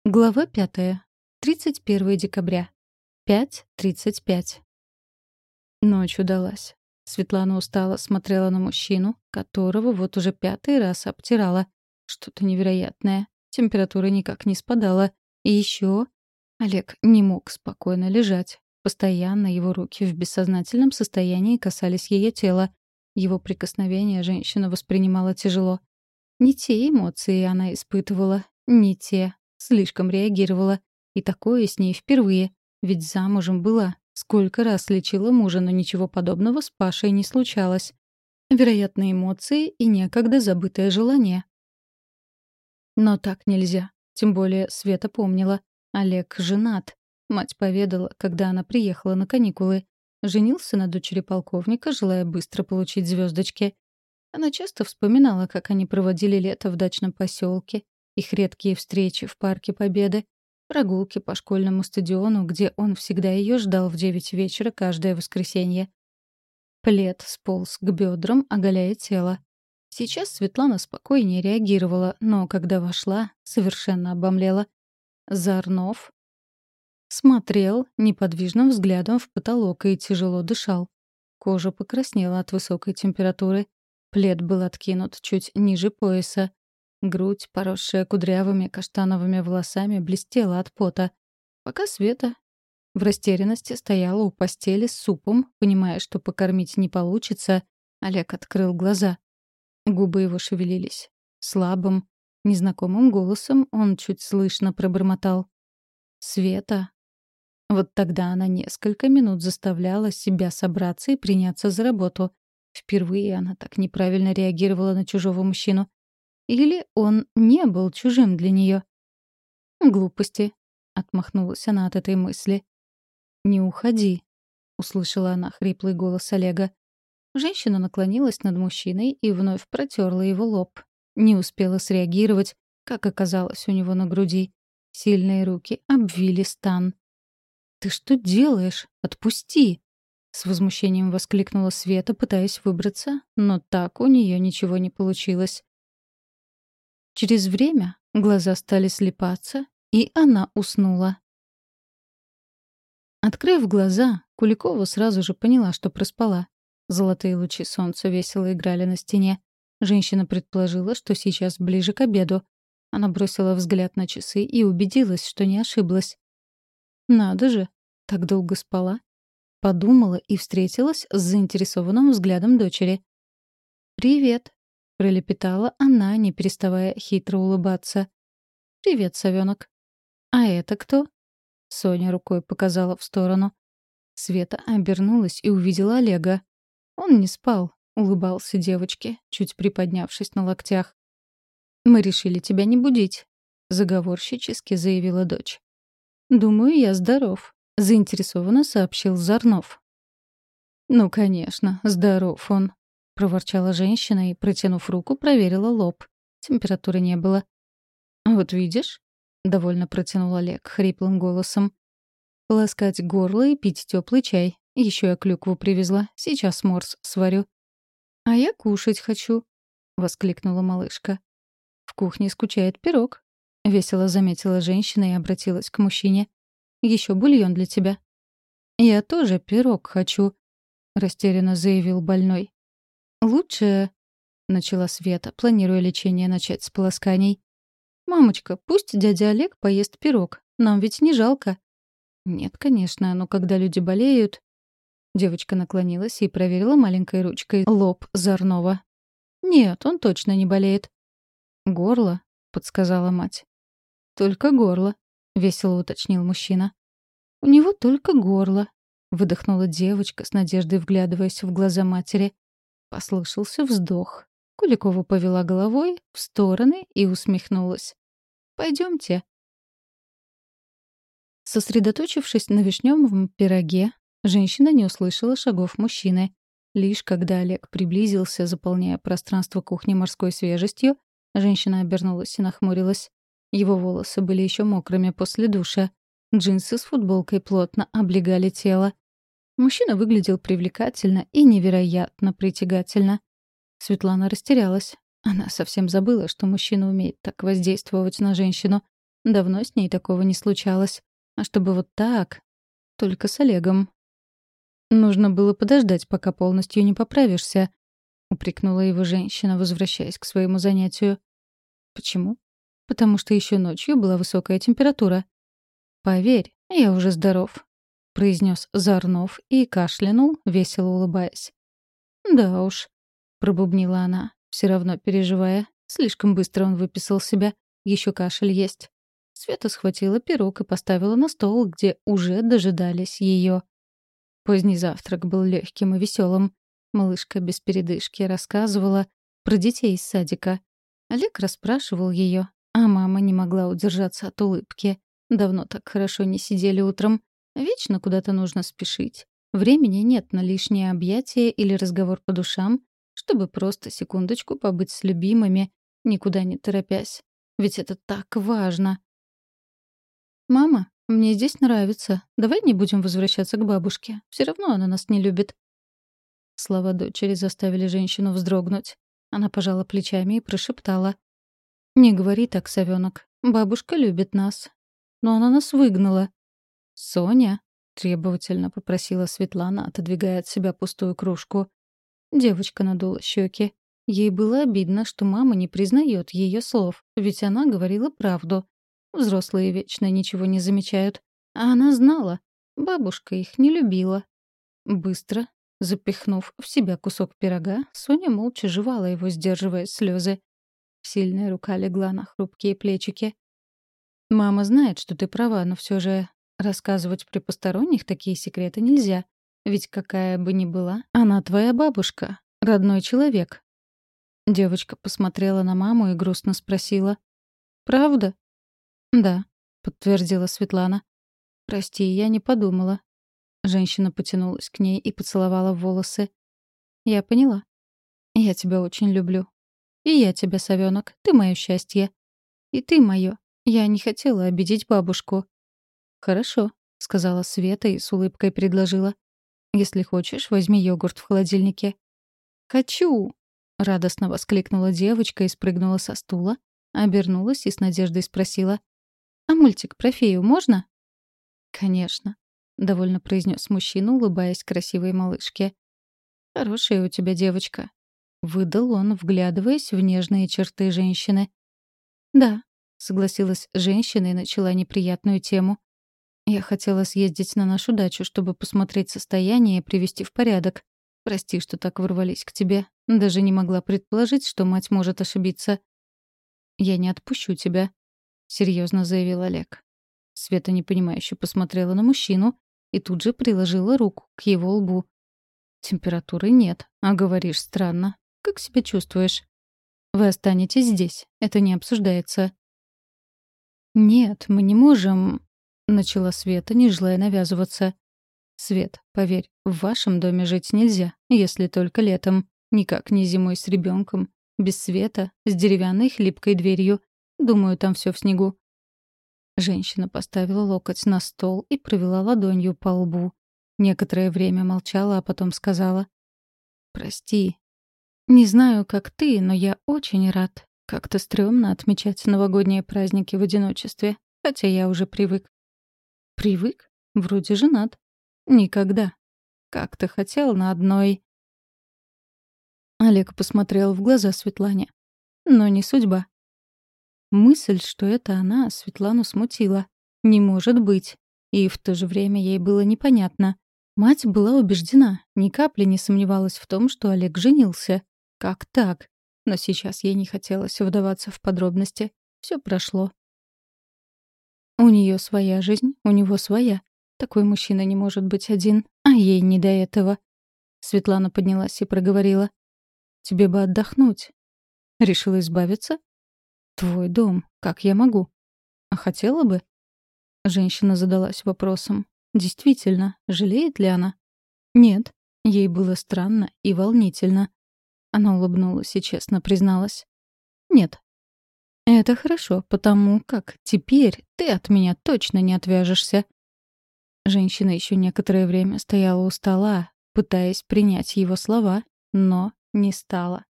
Глава 5. 31 декабря. 5:35. Ночь удалась. Светлана устало смотрела на мужчину, которого вот уже пятый раз обтирала. Что-то невероятное. Температура никак не спадала. И еще Олег не мог спокойно лежать. Постоянно его руки в бессознательном состоянии касались ее тела. Его прикосновения женщина воспринимала тяжело. Не те эмоции она испытывала, не те. Слишком реагировала. И такое с ней впервые. Ведь замужем была. Сколько раз лечила мужа, но ничего подобного с Пашей не случалось. Вероятно, эмоции и некогда забытое желание. Но так нельзя. Тем более Света помнила. Олег женат. Мать поведала, когда она приехала на каникулы. Женился на дочери полковника, желая быстро получить звездочки. Она часто вспоминала, как они проводили лето в дачном поселке, их редкие встречи в Парке Победы, прогулки по школьному стадиону, где он всегда ее ждал в 9 вечера каждое воскресенье. Плед сполз к бедрам, оголяя тело. Сейчас Светлана спокойнее реагировала, но когда вошла, совершенно обомлела. Зарнов смотрел неподвижным взглядом в потолок и тяжело дышал. Кожа покраснела от высокой температуры. Плед был откинут чуть ниже пояса. Грудь, поросшая кудрявыми каштановыми волосами, блестела от пота. Пока Света в растерянности стояла у постели с супом, понимая, что покормить не получится, Олег открыл глаза. Губы его шевелились. Слабым, незнакомым голосом он чуть слышно пробормотал: «Света». Вот тогда она несколько минут заставляла себя собраться и приняться за работу. Впервые она так неправильно реагировала на чужого мужчину. Или он не был чужим для нее? «Глупости», — отмахнулась она от этой мысли. «Не уходи», — услышала она хриплый голос Олега. Женщина наклонилась над мужчиной и вновь протерла его лоб. Не успела среагировать, как оказалось у него на груди. Сильные руки обвили стан. «Ты что делаешь? Отпусти!» С возмущением воскликнула Света, пытаясь выбраться, но так у нее ничего не получилось. Через время глаза стали слипаться, и она уснула. Открыв глаза, Куликова сразу же поняла, что проспала. Золотые лучи солнца весело играли на стене. Женщина предположила, что сейчас ближе к обеду. Она бросила взгляд на часы и убедилась, что не ошиблась. «Надо же, так долго спала», — подумала и встретилась с заинтересованным взглядом дочери. «Привет», — пролепетала она, не переставая хитро улыбаться. «Привет, совёнок». «А это кто?» — Соня рукой показала в сторону. Света обернулась и увидела Олега. Он не спал, улыбался девочке, чуть приподнявшись на локтях. «Мы решили тебя не будить», — заговорщически заявила дочь. «Думаю, я здоров», — заинтересованно сообщил Зарнов. «Ну, конечно, здоров он», — проворчала женщина и, протянув руку, проверила лоб. Температуры не было. «Вот видишь», — довольно протянул Олег хриплым голосом. «Полоскать горло и пить теплый чай. Еще я клюкву привезла. Сейчас морс сварю». «А я кушать хочу», — воскликнула малышка. «В кухне скучает пирог», — весело заметила женщина и обратилась к мужчине. «Еще бульон для тебя». «Я тоже пирог хочу», — растерянно заявил больной. «Лучше...» — начала Света, планируя лечение начать с полосканий. «Мамочка, пусть дядя Олег поест пирог. Нам ведь не жалко». «Нет, конечно, но когда люди болеют...» Девочка наклонилась и проверила маленькой ручкой лоб Зарнова. «Нет, он точно не болеет». «Горло», — подсказала мать. «Только горло», — весело уточнил мужчина. «У него только горло», — выдохнула девочка, с надеждой вглядываясь в глаза матери. Послышался вздох. Куликова повела головой в стороны и усмехнулась. «Пойдемте». Сосредоточившись на вишневом пироге, женщина не услышала шагов мужчины. Лишь когда Олег приблизился, заполняя пространство кухни морской свежестью, женщина обернулась и нахмурилась. Его волосы были еще мокрыми после душа. Джинсы с футболкой плотно облегали тело. Мужчина выглядел привлекательно и невероятно притягательно. Светлана растерялась. Она совсем забыла, что мужчина умеет так воздействовать на женщину. Давно с ней такого не случалось. А чтобы вот так, только с Олегом. «Нужно было подождать, пока полностью не поправишься», — упрекнула его женщина, возвращаясь к своему занятию. «Почему?» «Потому что еще ночью была высокая температура». «Поверь, я уже здоров», — произнес Зарнов и кашлянул, весело улыбаясь. «Да уж», — пробубнила она, все равно переживая. Слишком быстро он выписал себя, еще кашель есть. Света схватила пирог и поставила на стол, где уже дожидались ее. Поздний завтрак был легким и веселым. Малышка без передышки рассказывала про детей из садика. Олег расспрашивал ее, а мама не могла удержаться от улыбки. Давно так хорошо не сидели утром. Вечно куда-то нужно спешить. Времени нет на лишние объятия или разговор по душам, чтобы просто секундочку побыть с любимыми, никуда не торопясь. Ведь это так важно. «Мама, мне здесь нравится. Давай не будем возвращаться к бабушке. Все равно она нас не любит». Слова дочери заставили женщину вздрогнуть. Она пожала плечами и прошептала. «Не говори так, совёнок. Бабушка любит нас. Но она нас выгнала». «Соня?» — требовательно попросила Светлана, отодвигая от себя пустую кружку. Девочка надула щеки. Ей было обидно, что мама не признает ее слов, ведь она говорила правду. Взрослые вечно ничего не замечают. А она знала. Бабушка их не любила. Быстро, запихнув в себя кусок пирога, Соня молча жевала его, сдерживая слезы. Сильная рука легла на хрупкие плечики. «Мама знает, что ты права, но все же рассказывать при посторонних такие секреты нельзя. Ведь какая бы ни была, она твоя бабушка, родной человек». Девочка посмотрела на маму и грустно спросила. «Правда?» «Да», — подтвердила Светлана. «Прости, я не подумала». Женщина потянулась к ней и поцеловала в волосы. «Я поняла. Я тебя очень люблю. И я тебя, совёнок, ты моё счастье. И ты моё. Я не хотела обидеть бабушку». «Хорошо», — сказала Света и с улыбкой предложила. «Если хочешь, возьми йогурт в холодильнике». «Хочу!» — радостно воскликнула девочка и спрыгнула со стула, обернулась и с надеждой спросила. «А мультик про фею можно?» «Конечно», — довольно произнес мужчина, улыбаясь красивой малышке. «Хорошая у тебя девочка», — выдал он, вглядываясь в нежные черты женщины. «Да», — согласилась женщина и начала неприятную тему. «Я хотела съездить на нашу дачу, чтобы посмотреть состояние и привести в порядок. Прости, что так ворвались к тебе. Даже не могла предположить, что мать может ошибиться». «Я не отпущу тебя», — серьезно заявил Олег. Света непонимающе посмотрела на мужчину и тут же приложила руку к его лбу. «Температуры нет, а говоришь странно. Как себя чувствуешь?» «Вы останетесь здесь. Это не обсуждается». «Нет, мы не можем...» — начала Света, не желая навязываться. «Свет, поверь, в вашем доме жить нельзя, если только летом. Никак не зимой с ребенком, без света, с деревянной хлипкой дверью. Думаю, там все в снегу». Женщина поставила локоть на стол и провела ладонью по лбу. Некоторое время молчала, а потом сказала. «Прости. Не знаю, как ты, но я очень рад. Как-то стрёмно отмечать новогодние праздники в одиночестве, хотя я уже привык». «Привык? Вроде женат». «Никогда. Как-то хотел на одной...» Олег посмотрел в глаза Светлане. «Но не судьба». Мысль, что это она, Светлану смутила. Не может быть. И в то же время ей было непонятно. Мать была убеждена, ни капли не сомневалась в том, что Олег женился. Как так? Но сейчас ей не хотелось вдаваться в подробности. Все прошло. У нее своя жизнь, у него своя. Такой мужчина не может быть один, а ей не до этого. Светлана поднялась и проговорила. «Тебе бы отдохнуть». «Решила избавиться?» «Твой дом. Как я могу?» «А хотела бы?» Женщина задалась вопросом. Действительно, жалеет ли она? Нет. Ей было странно и волнительно. Она улыбнулась и честно призналась. Нет. Это хорошо, потому как теперь ты от меня точно не отвяжешься. Женщина еще некоторое время стояла у стола, пытаясь принять его слова, но не стала.